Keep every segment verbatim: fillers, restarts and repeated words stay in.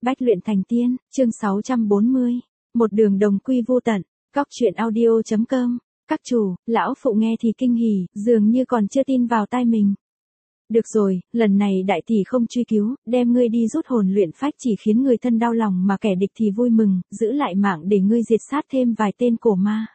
Bách luyện thành tiên, chương sáu trăm bốn mươi. Một đường đồng quy vô tận, Cóc truyện audio chấm com. Các chủ, lão phụ nghe thì kinh hỉ, dường như còn chưa tin vào tai mình. Được rồi, lần này đại tỷ không truy cứu, đem ngươi đi rút hồn luyện phách chỉ khiến người thân đau lòng mà kẻ địch thì vui mừng, giữ lại mạng để ngươi diệt sát thêm vài tên cổ ma.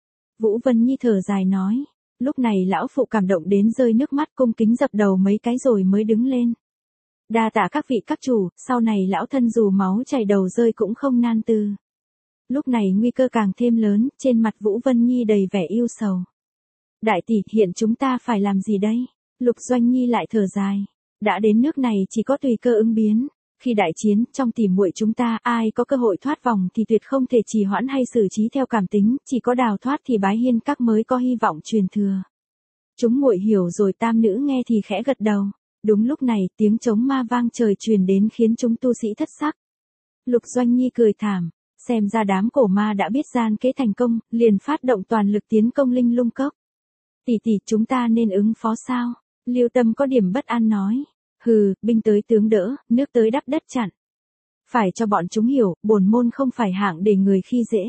Vũ Vân Nhi thở dài nói. Lúc này lão phụ cảm động đến rơi nước mắt, cung kính dập đầu mấy cái rồi mới đứng lên. Đa tạ các vị các chủ, sau này lão thân dù máu chảy đầu rơi cũng không nan tư. Lúc này nguy cơ càng thêm lớn, trên mặt Vũ Vân Nhi đầy vẻ yêu sầu. Đại tỷ, hiện chúng ta phải làm gì đây? Lục Doanh Nhi lại thở dài. Đã đến nước này chỉ có tùy cơ ứng biến. Khi đại chiến, trong tỉ muội chúng ta, ai có cơ hội thoát vòng thì tuyệt không thể trì hoãn hay xử trí theo cảm tính, chỉ có đào thoát thì Bái Hiên Các mới có hy vọng truyền thừa. Chúng muội hiểu rồi. Tam nữ nghe thì khẽ gật đầu. Đúng lúc này, tiếng trống ma vang trời truyền đến khiến chúng tu sĩ thất sắc. Lục Doanh Nhi cười thảm, xem ra đám cổ ma đã biết gian kế thành công, liền phát động toàn lực tiến công Linh Lung Cốc. Tỷ tỷ, chúng ta nên ứng phó sao? Liêu Tâm có điểm bất an nói. Hừ, binh tới tướng đỡ, nước tới đắp đất chặn. Phải cho bọn chúng hiểu, bổn môn không phải hạng để người khi dễ.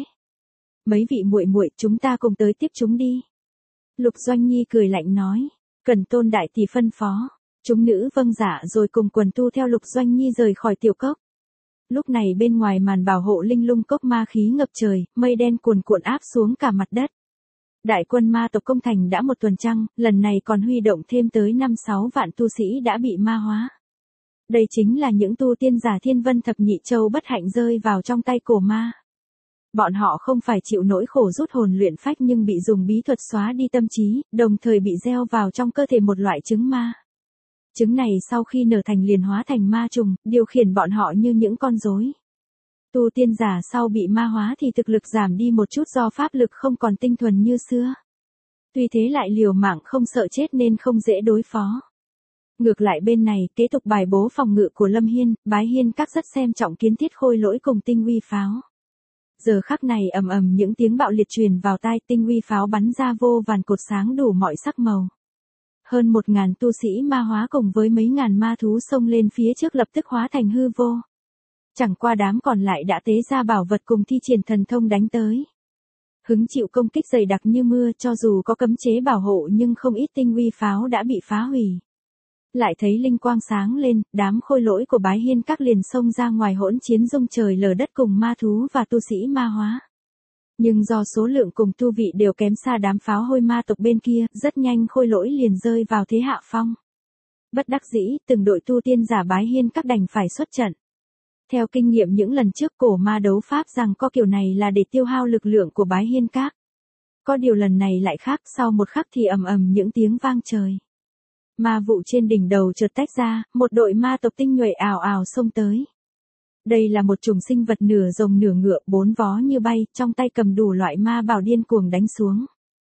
Mấy vị muội muội, chúng ta cùng tới tiếp chúng đi. Lục Doanh Nhi cười lạnh nói. Cần Tôn đại tỷ phân phó. Chúng nữ vâng dạ rồi cùng quần tu theo Lục Doanh Nhi rời khỏi tiểu cốc. Lúc này bên ngoài màn bảo hộ Linh Lung Cốc ma khí ngập trời, mây đen cuồn cuộn áp xuống cả mặt đất. Đại quân ma tộc công thành đã một tuần trăng, lần này còn huy động thêm tới năm sáu vạn tu sĩ đã bị ma hóa. Đây chính là những tu tiên giả Thiên Vân Thập Nhị Châu bất hạnh rơi vào trong tay cổ ma. Bọn họ không phải chịu nỗi khổ rút hồn luyện phách nhưng bị dùng bí thuật xóa đi tâm trí, đồng thời bị gieo vào trong cơ thể một loại trứng ma. Trứng này sau khi nở thành liền hóa thành ma trùng, điều khiển bọn họ như những con rối. Tu tiên giả sau bị ma hóa thì thực lực giảm đi một chút do pháp lực không còn tinh thuần như xưa. Tuy thế lại liều mạng không sợ chết nên không dễ đối phó. Ngược lại bên này, kế tục bài bố phòng ngự của Lâm Hiên, Bái Hiên Các rất xem trọng Kiến Thiết Khôi Lỗi cùng Tinh Uy Pháo. Giờ khắc này ầm ầm những tiếng bạo liệt truyền vào tai, Tinh Uy Pháo bắn ra vô vàn cột sáng đủ mọi sắc màu. Hơn một ngàn tu sĩ ma hóa cùng với mấy ngàn ma thú xông lên phía trước lập tức hóa thành hư vô. Chẳng qua đám còn lại đã tế ra bảo vật cùng thi triển thần thông đánh tới. Hứng chịu công kích dày đặc như mưa, cho dù có cấm chế bảo hộ nhưng không ít tinh uy pháo đã bị phá hủy. Lại thấy linh quang sáng lên, đám khôi lỗi của Bái Hiên Các liền xông ra ngoài hỗn chiến rung trời lở đất cùng ma thú và tu sĩ ma hóa. Nhưng do số lượng cùng tu vị đều kém xa đám pháo hôi ma tộc bên kia, rất nhanh khôi lỗi liền rơi vào thế hạ phong. Bất đắc dĩ, từng đội tu tiên giả Bái Hiên Các đành phải xuất trận. Theo kinh nghiệm những lần trước cổ ma đấu pháp rằng có kiểu này là để tiêu hao lực lượng của Bái Hiên Các. Có điều lần này lại khác, sau một khắc thì ầm ầm những tiếng vang trời. Ma vụ trên đỉnh đầu chợt tách ra, một đội ma tộc tinh nhuệ ào ào xông tới. Đây là một chủng sinh vật nửa rồng nửa ngựa, bốn vó như bay, trong tay cầm đủ loại ma bảo điên cuồng đánh xuống.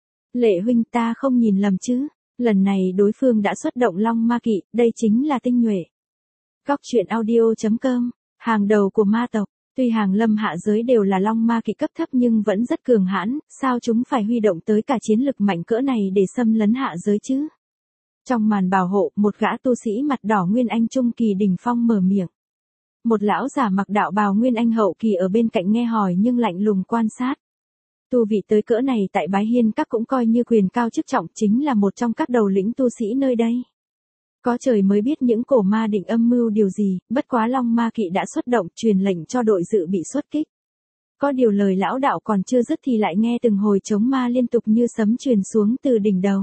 Lệ huynh, ta không nhìn lầm chứ? Lần này đối phương đã xuất động Long Ma Kỵ, đây chính là tinh nhuệ. Cóc truyện audio chấm com. Hàng đầu của ma tộc, tuy hàng lâm hạ giới đều là Long Ma Kỵ cấp thấp nhưng vẫn rất cường hãn, sao chúng phải huy động tới cả chiến lực mạnh cỡ này để xâm lấn hạ giới chứ? Trong màn bảo hộ, một gã tu sĩ mặt đỏ Nguyên Anh trung kỳ đỉnh phong mở miệng. Một lão giả mặc đạo bào Nguyên Anh hậu kỳ ở bên cạnh nghe hỏi nhưng lạnh lùng quan sát. Tu vị tới cỡ này tại Bái Hiên Các cũng coi như quyền cao chức trọng, chính là một trong các đầu lĩnh tu sĩ nơi đây. Có trời mới biết những cổ ma định âm mưu điều gì, bất quá Long Ma Kỵ đã xuất động, truyền lệnh cho đội dự bị xuất kích. Có điều lời lão đạo còn chưa dứt thì lại nghe từng hồi trống ma liên tục như sấm truyền xuống từ đỉnh đầu.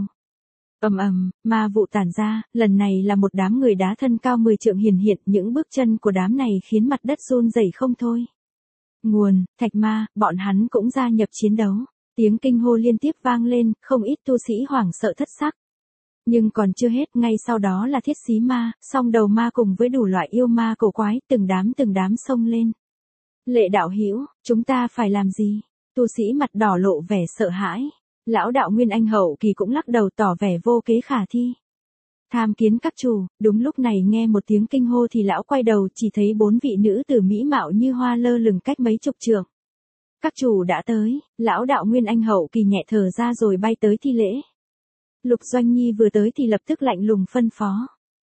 Ầm ầm, ma vụ tản ra, lần này là một đám người đá thân cao mười trượng hiển hiện, những bước chân của đám này khiến mặt đất run rẩy không thôi. Nguồn, Thạch Ma, bọn hắn cũng gia nhập chiến đấu. Tiếng kinh hô liên tiếp vang lên, không ít tu sĩ hoảng sợ thất sắc. Nhưng còn chưa hết, ngay sau đó là thiết xí ma, song đầu ma cùng với đủ loại yêu ma cổ quái, từng đám từng đám xông lên. Lệ đạo hữu, chúng ta phải làm gì? Tu sĩ mặt đỏ lộ vẻ sợ hãi. Lão đạo Nguyên Anh hậu kỳ cũng lắc đầu tỏ vẻ vô kế khả thi. Tham kiến các chủ, đúng lúc này nghe một tiếng kinh hô thì lão quay đầu chỉ thấy bốn vị nữ tử mỹ mạo như hoa lơ lửng cách mấy chục trượng. Các chủ đã tới, lão đạo Nguyên Anh hậu kỳ nhẹ thở ra rồi bay tới thi lễ. Lục Doanh Nhi vừa tới thì lập tức lạnh lùng phân phó.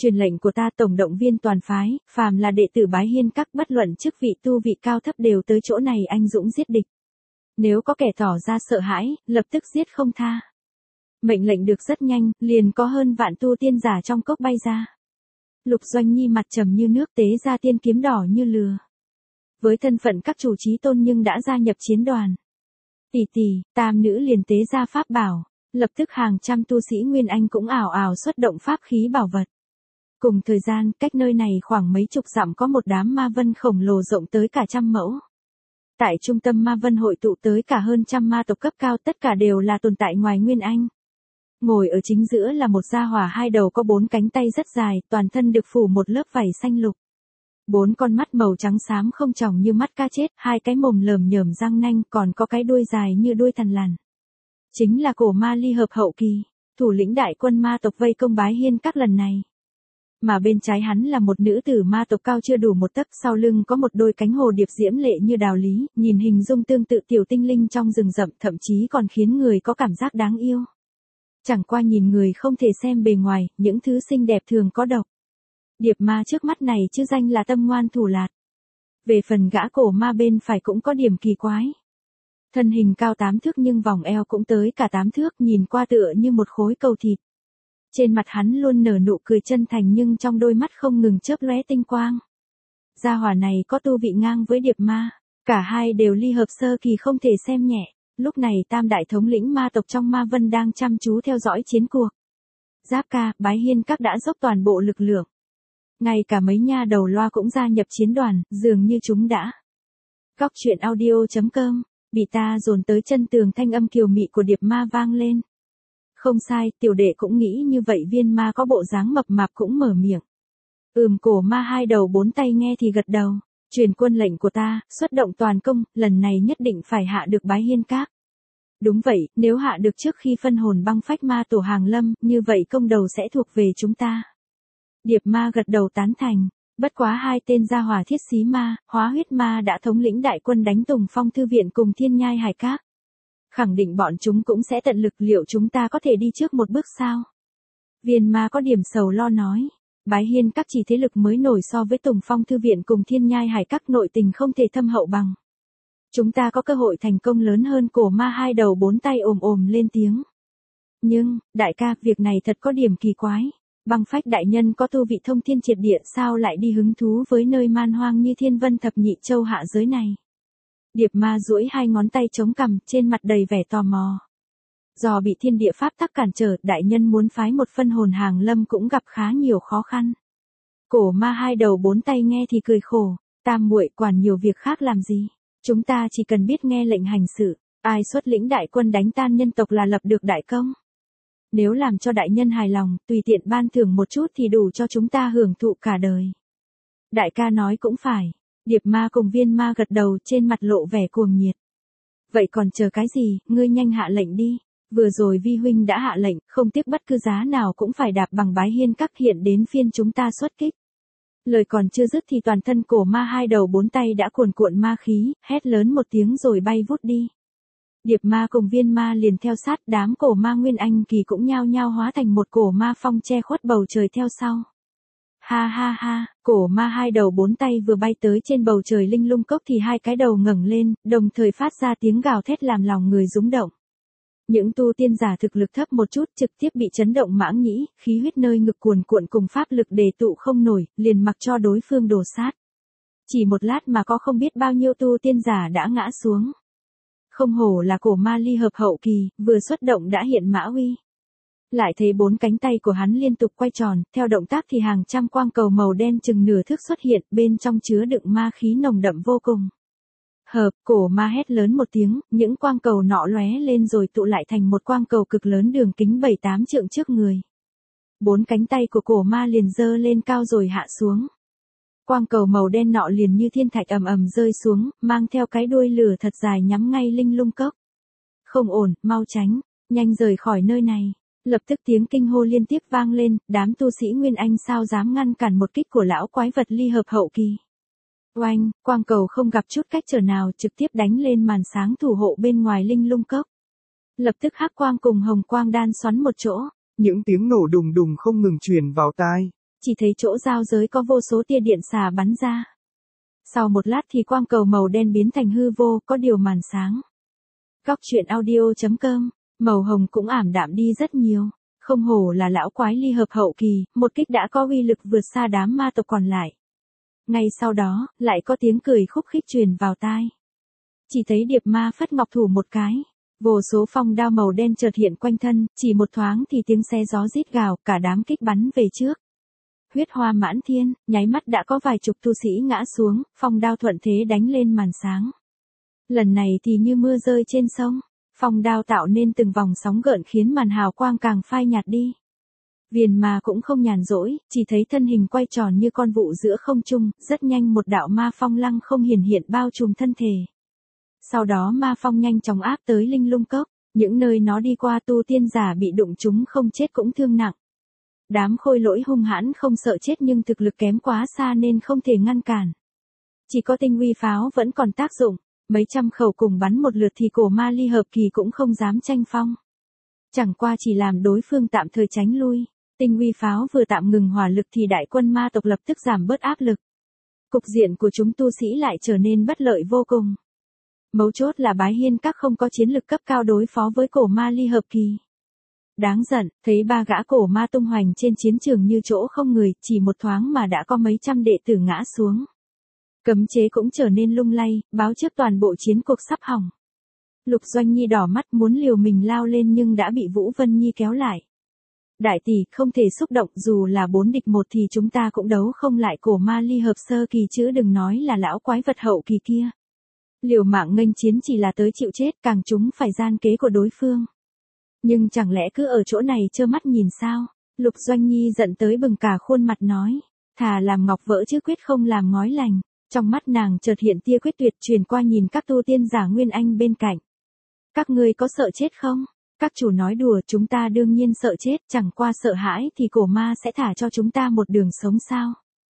Truyền lệnh của ta tổng động viên toàn phái, phàm là đệ tử Bái Hiên Các bất luận chức vị tu vị cao thấp đều tới chỗ này anh dũng giết địch. Nếu có kẻ tỏ ra sợ hãi, lập tức giết không tha. Mệnh lệnh được rất nhanh, liền có hơn vạn tu tiên giả trong cốc bay ra. Lục Doanh Nhi mặt trầm như nước tế ra tiên kiếm đỏ như lửa. Với thân phận các chủ chí tôn nhưng đã gia nhập chiến đoàn. Tỷ tỷ, tam nữ liền tế ra pháp bảo, lập tức hàng trăm tu sĩ Nguyên Anh cũng ảo ảo xuất động pháp khí bảo vật. Cùng thời gian, cách nơi này khoảng mấy chục dặm có một đám ma vân khổng lồ rộng tới cả trăm mẫu. Tại trung tâm ma vân hội tụ tới cả hơn trăm ma tộc cấp cao, tất cả đều là tồn tại ngoài Nguyên Anh. Ngồi ở chính giữa là một gia hỏa hai đầu có bốn cánh tay rất dài, toàn thân được phủ một lớp vảy xanh lục. Bốn con mắt màu trắng xám không tròng như mắt cá chết, hai cái mồm lởm nhởm răng nanh, còn có cái đuôi dài như đuôi thằn lằn. Chính là cổ ma ly hợp hậu kỳ, thủ lĩnh đại quân ma tộc vây công Bái Hiên Các lần này. Mà bên trái hắn là một nữ tử ma tộc cao chưa đủ một tấc, sau lưng có một đôi cánh hồ điệp diễm lệ như đào lý, nhìn hình dung tương tự tiểu tinh linh trong rừng rậm, thậm chí còn khiến người có cảm giác đáng yêu. Chẳng qua nhìn người không thể xem bề ngoài, những thứ xinh đẹp thường có độc. Điệp ma trước mắt này chứ danh là tâm ngoan thủ lạt. Về phần gã cổ ma bên phải cũng có điểm kỳ quái. Thân hình cao tám thước nhưng vòng eo cũng tới cả tám thước, nhìn qua tựa như một khối cầu thịt. Trên mặt hắn luôn nở nụ cười chân thành nhưng trong đôi mắt không ngừng chớp lóe tinh quang. Gia hỏa này có tu vị ngang với điệp ma, cả hai đều ly hợp sơ kỳ không thể xem nhẹ. Lúc này tam đại thống lĩnh ma tộc trong ma vân đang chăm chú theo dõi chiến cuộc. Giáp ca, Bái Hiên Các đã dốc toàn bộ lực lượng. Ngay cả mấy nha đầu loa cũng gia nhập chiến đoàn, dường như chúng đã. Góc truyện audio chấm com, bị ta dồn tới chân tường, thanh âm kiều mị của điệp ma vang lên. Không sai, tiểu đệ cũng nghĩ như vậy. Viên ma có bộ dáng mập mạp cũng mở miệng. Ừm, cổ ma hai đầu bốn tay nghe thì gật đầu. Truyền quân lệnh của ta, xuất động toàn công, lần này nhất định phải hạ được Bái Hiên Các. Đúng vậy, nếu hạ được trước khi phân hồn băng phách ma tổ hàng lâm, như vậy công đầu sẽ thuộc về chúng ta. Điệp ma gật đầu tán thành, bất quá hai tên gia hỏa thiết xí ma, hóa huyết ma đã thống lĩnh đại quân đánh Tùng Phong Thư Viện cùng Thiên Nhai Hải Các. Khẳng định bọn chúng cũng sẽ tận lực, liệu chúng ta có thể đi trước một bước sao? Viên ma có điểm sầu lo nói. Bái Hiên Các chỉ thế lực mới nổi so với Tùng Phong Thư Viện cùng Thiên Nhai Hải Các, nội tình không thể thâm hậu bằng. Chúng ta có cơ hội thành công lớn hơn. Cổ ma hai đầu bốn tay ồm ồm lên tiếng. Nhưng, đại ca, việc này thật có điểm kỳ quái. Băng phách đại nhân có tu vị thông thiên triệt địa, sao lại đi hứng thú với nơi man hoang như Thiên Vân Thập Nhị Châu hạ giới này? Điệp ma duỗi hai ngón tay chống cằm, trên mặt đầy vẻ tò mò. Do bị thiên địa pháp tắc cản trở, đại nhân muốn phái một phân hồn hàng lâm cũng gặp khá nhiều khó khăn. Cổ ma hai đầu bốn tay nghe thì cười khổ. Tam muội quản nhiều việc khác làm gì? Chúng ta chỉ cần biết nghe lệnh hành sự, ai xuất lĩnh đại quân đánh tan nhân tộc là lập được đại công. Nếu làm cho đại nhân hài lòng, tùy tiện ban thưởng một chút thì đủ cho chúng ta hưởng thụ cả đời. Đại ca nói cũng phải. Điệp ma cùng viên ma gật đầu, trên mặt lộ vẻ cuồng nhiệt. Vậy còn chờ cái gì, ngươi nhanh hạ lệnh đi. Vừa rồi vi huynh đã hạ lệnh, không tiếc bất cứ giá nào cũng phải đạp bằng Bái Hiên Các, hiện đến phiên chúng ta xuất kích. Lời còn chưa dứt thì toàn thân cổ ma hai đầu bốn tay đã cuồn cuộn ma khí, hét lớn một tiếng rồi bay vút đi. Điệp ma cùng viên ma liền theo sát, đám cổ ma Nguyên Anh kỳ cũng nhao nhao hóa thành một cổ ma phong che khuất bầu trời theo sau. Ha ha ha, cổ ma hai đầu bốn tay vừa bay tới trên bầu trời linh lung cốc thì hai cái đầu ngẩng lên, đồng thời phát ra tiếng gào thét làm lòng người rúng động. Những tu tiên giả thực lực thấp một chút trực tiếp bị chấn động mãng nhĩ, khí huyết nơi ngực cuồn cuộn cùng pháp lực đề tụ không nổi, liền mặc cho đối phương đổ sát. Chỉ một lát mà có không biết bao nhiêu tu tiên giả đã ngã xuống. Không hổ là cổ ma ly hợp hậu kỳ, vừa xuất động đã hiện mã uy. Lại thấy bốn cánh tay của hắn liên tục quay tròn, theo động tác thì hàng trăm quang cầu màu đen chừng nửa thước xuất hiện, bên trong chứa đựng ma khí nồng đậm vô cùng. Hợp, cổ ma hét lớn một tiếng, những quang cầu nọ lóe lên rồi tụ lại thành một quang cầu cực lớn đường kính bảy tám trượng trước người. Bốn cánh tay của cổ ma liền giơ lên cao rồi hạ xuống. Quang cầu màu đen nọ liền như thiên thạch ầm ầm rơi xuống, mang theo cái đuôi lửa thật dài nhắm ngay linh lung cốc. Không ổn, mau tránh, nhanh rời khỏi nơi này. Lập tức tiếng kinh hô liên tiếp vang lên, đám tu sĩ Nguyên Anh sao dám ngăn cản một kích của lão quái vật ly hợp hậu kỳ. Oanh, quang cầu không gặp chút cách trở nào trực tiếp đánh lên màn sáng thủ hộ bên ngoài linh lung cốc. Lập tức hắc quang cùng hồng quang đan xoắn một chỗ. Những tiếng nổ đùng đùng không ngừng truyền vào tai. chỉ thấy chỗ giao giới có vô số tia điện xà bắn ra. Sau một lát thì quang cầu màu đen biến thành hư vô, có điều màn sáng. Góc truyện audio.com, màu hồng cũng ảm đạm đi rất nhiều. Không hổ là lão quái ly hợp hậu kỳ, một kích đã có uy lực vượt xa đám ma tộc còn lại. Ngay sau đó, lại có tiếng cười khúc khích truyền vào tai. Chỉ thấy điệp ma phất ngọc thủ một cái. Vô số phong đao màu đen chợt hiện quanh thân, chỉ một thoáng thì tiếng xé gió rít gào, cả đám kích bắn về trước. Huyết hoa mãn thiên, nháy mắt đã có vài chục tu sĩ ngã xuống, phong đao thuận thế đánh lên màn sáng. Lần này thì như mưa rơi trên sông, phong đao tạo nên từng vòng sóng gợn khiến màn hào quang càng phai nhạt đi. Viền ma cũng không nhàn rỗi, chỉ thấy thân hình quay tròn như con vụ giữa không trung, rất nhanh một đạo ma phong lăng không hiển hiện bao trùm thân thể. Sau đó ma phong nhanh chóng áp tới linh lung cốc, những nơi nó đi qua tu tiên giả bị đụng chúng không chết cũng thương nặng. Đám khôi lỗi hung hãn không sợ chết nhưng thực lực kém quá xa nên không thể ngăn cản. Chỉ có tinh uy pháo vẫn còn tác dụng, mấy trăm khẩu cùng bắn một lượt thì cổ ma ly hợp kỳ cũng không dám tranh phong. Chẳng qua chỉ làm đối phương tạm thời tránh lui, tinh uy pháo vừa tạm ngừng hỏa lực thì đại quân ma tộc lập tức giảm bớt áp lực. Cục diện của chúng tu sĩ lại trở nên bất lợi vô cùng. Mấu chốt là Bái Hiên Các không có chiến lực cấp cao đối phó với cổ ma ly hợp kỳ. Đáng giận, thấy ba gã cổ ma tung hoành trên chiến trường như chỗ không người, chỉ một thoáng mà đã có mấy trăm đệ tử ngã xuống. Cấm chế cũng trở nên lung lay, báo trước toàn bộ chiến cuộc sắp hỏng. Lục Doanh Nhi đỏ mắt muốn liều mình lao lên nhưng đã bị Vũ Vân Nhi kéo lại. Đại tỷ, không thể xúc động, dù là bốn địch một thì chúng ta cũng đấu không lại cổ ma ly hợp sơ kỳ chứ đừng nói là lão quái vật hậu kỳ kia. Liều mạng nghênh chiến chỉ là tới chịu chết, càng chúng phải gian kế của đối phương. Nhưng chẳng lẽ cứ ở chỗ này trơ mắt nhìn sao? Lục Doanh Nhi giận tới bừng cả khuôn mặt nói, thà làm ngọc vỡ chứ quyết không làm ngói lành. Trong mắt nàng chợt hiện tia quyết tuyệt truyền qua nhìn các tu tiên giả Nguyên Anh bên cạnh. Các ngươi có sợ chết không? Các chủ nói đùa, chúng ta đương nhiên sợ chết, chẳng qua sợ hãi thì cổ ma sẽ thả cho chúng ta một đường sống sao?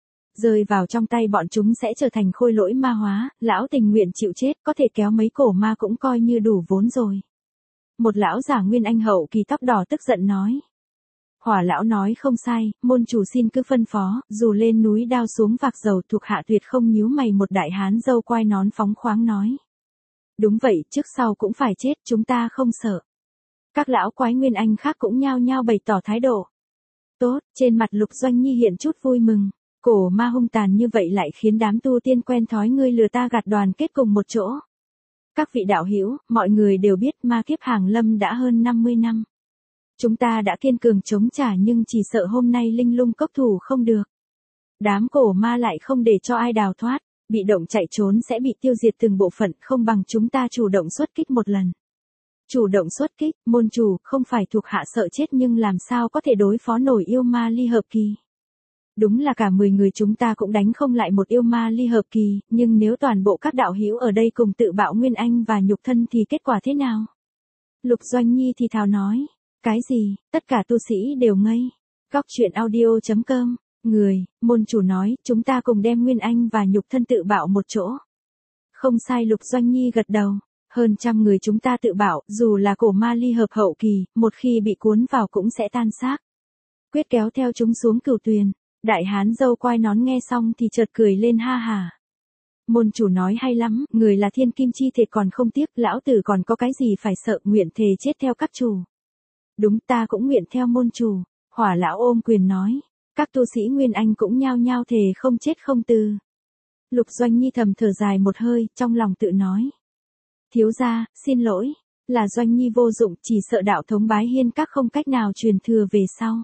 Rơi vào trong tay bọn chúng sẽ trở thành khôi lỗi ma hóa, lão tình nguyện chịu chết, có thể kéo mấy cổ ma cũng coi như đủ vốn rồi. Một lão giả Nguyên Anh hậu kỳ tóc đỏ tức giận nói. Hỏa lão nói không sai, môn chủ xin cứ phân phó, dù lên núi đao xuống vạc dầu thuộc hạ tuyệt không nhíu mày. Một đại hán râu quai nón phóng khoáng nói. Đúng vậy, trước sau cũng phải chết, chúng ta không sợ. Các lão quái Nguyên Anh khác cũng nhao nhao bày tỏ thái độ. Tốt, trên mặt Lục Doanh Nhi hiện chút vui mừng. Cổ ma hung tàn như vậy lại khiến đám tu tiên quen thói ngươi lừa ta gạt đoàn kết cùng một chỗ. Các vị đạo hữu, mọi người đều biết ma kiếp hàng lâm đã hơn năm mươi năm. Chúng ta đã kiên cường chống trả nhưng chỉ sợ hôm nay linh lung cốc thủ không được. Đám cổ ma lại không để cho ai đào thoát, bị động chạy trốn sẽ bị tiêu diệt từng bộ phận, không bằng chúng ta chủ động xuất kích một lần. Chủ động xuất kích, môn chủ, không phải thuộc hạ sợ chết nhưng làm sao có thể đối phó nổi yêu ma ly hợp kỳ. Đúng là cả mười người chúng ta cũng đánh không lại một yêu ma ly hợp kỳ, nhưng nếu toàn bộ các đạo hữu ở đây cùng tự bạo Nguyên Anh và nhục thân thì kết quả thế nào? Lục Doanh Nhi thì thào nói. Cái gì, tất cả tu sĩ đều ngây. Góc truyện audio.com, người, môn chủ nói, chúng ta cùng đem Nguyên Anh và nhục thân tự bạo một chỗ. Không sai, Lục Doanh Nhi gật đầu. Hơn trăm người chúng ta tự bạo, dù là cổ ma ly hợp hậu kỳ, một khi bị cuốn vào cũng sẽ tan xác. Quyết kéo theo chúng xuống cửu tuyền. Đại hán râu quai nón nghe xong thì chợt cười lên ha hà. Môn chủ nói hay lắm, người là thiên kim chi thể còn không tiếc, lão tử còn có cái gì phải sợ, nguyện thề chết theo các chủ. Đúng, ta cũng nguyện theo môn chủ. Hỏa lão ôm quyền nói. Các tu sĩ Nguyên Anh cũng nhao nhao thề không chết không từ. Lục Doanh Nhi thầm thở dài một hơi, trong lòng tự nói. Thiếu gia, xin lỗi, là Doanh Nhi vô dụng, chỉ sợ đạo thống Bái Hiên Các không cách nào truyền thừa về sau.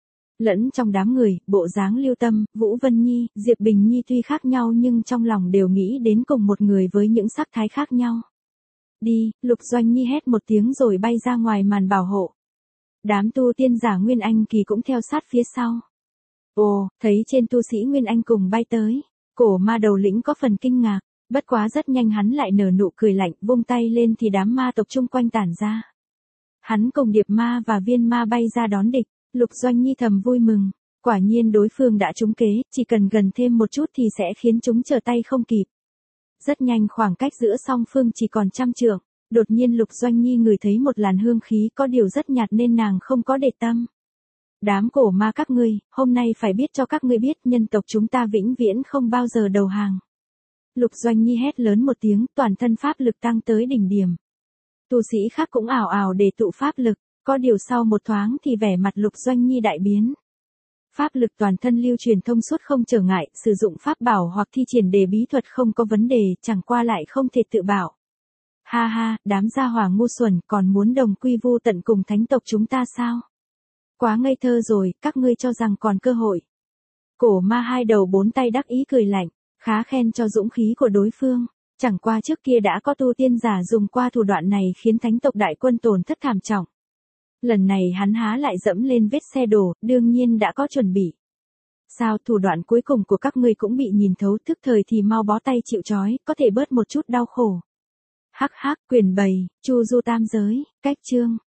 Lẫn trong đám người, bộ dáng Lưu Tâm, Vũ Vân Nhi, Diệp Bình Nhi tuy khác nhau nhưng trong lòng đều nghĩ đến cùng một người với những sắc thái khác nhau. Đi, Lục Doanh Nhi hét một tiếng rồi bay ra ngoài màn bảo hộ. Đám tu tiên giả Nguyên Anh kỳ cũng theo sát phía sau. Ồ, thấy trên tu sĩ Nguyên Anh cùng bay tới, cổ ma đầu lĩnh có phần kinh ngạc, bất quá rất nhanh hắn lại nở nụ cười lạnh, vung tay lên thì đám ma tộc chung quanh tản ra. Hắn cùng điệp ma và viên ma bay ra đón địch. Lục Doanh Nhi thầm vui mừng, quả nhiên đối phương đã trúng kế, chỉ cần gần thêm một chút thì sẽ khiến chúng trở tay không kịp. Rất nhanh khoảng cách giữa song phương chỉ còn trăm trượng, đột nhiên Lục Doanh Nhi ngửi thấy một làn hương khí có điều rất nhạt nên nàng không có để tâm. Đám cổ ma các ngươi, hôm nay phải biết cho các ngươi biết nhân tộc chúng ta vĩnh viễn không bao giờ đầu hàng. Lục Doanh Nhi hét lớn một tiếng, toàn thân pháp lực tăng tới đỉnh điểm. Tu sĩ khác cũng ảo ảo để tụ pháp lực, có điều sau một thoáng thì vẻ mặt Lục Doanh Nhi đại biến. Pháp lực toàn thân lưu truyền thông suốt không trở ngại, sử dụng pháp bảo hoặc thi triển đề bí thuật không có vấn đề, chẳng qua lại không thể tự bảo. Ha ha, đám gia hỏa ngu xuẩn còn muốn đồng quy vu tận cùng thánh tộc chúng ta sao? Quá ngây thơ rồi, các ngươi cho rằng còn cơ hội. Cổ ma hai đầu bốn tay đắc ý cười lạnh, khá khen cho dũng khí của đối phương. Chẳng qua trước kia đã có tu tiên giả dùng qua thủ đoạn này khiến thánh tộc đại quân tổn thất thảm trọng. Lần này hắn há lại dẫm lên vết xe đổ, đương nhiên đã có chuẩn bị. Sao thủ đoạn cuối cùng của các ngươi cũng bị nhìn thấu, thức thời thì mau bó tay chịu trói, có thể bớt một chút đau khổ. Hắc hắc, quyền bày, chu du tam giới, cách chương.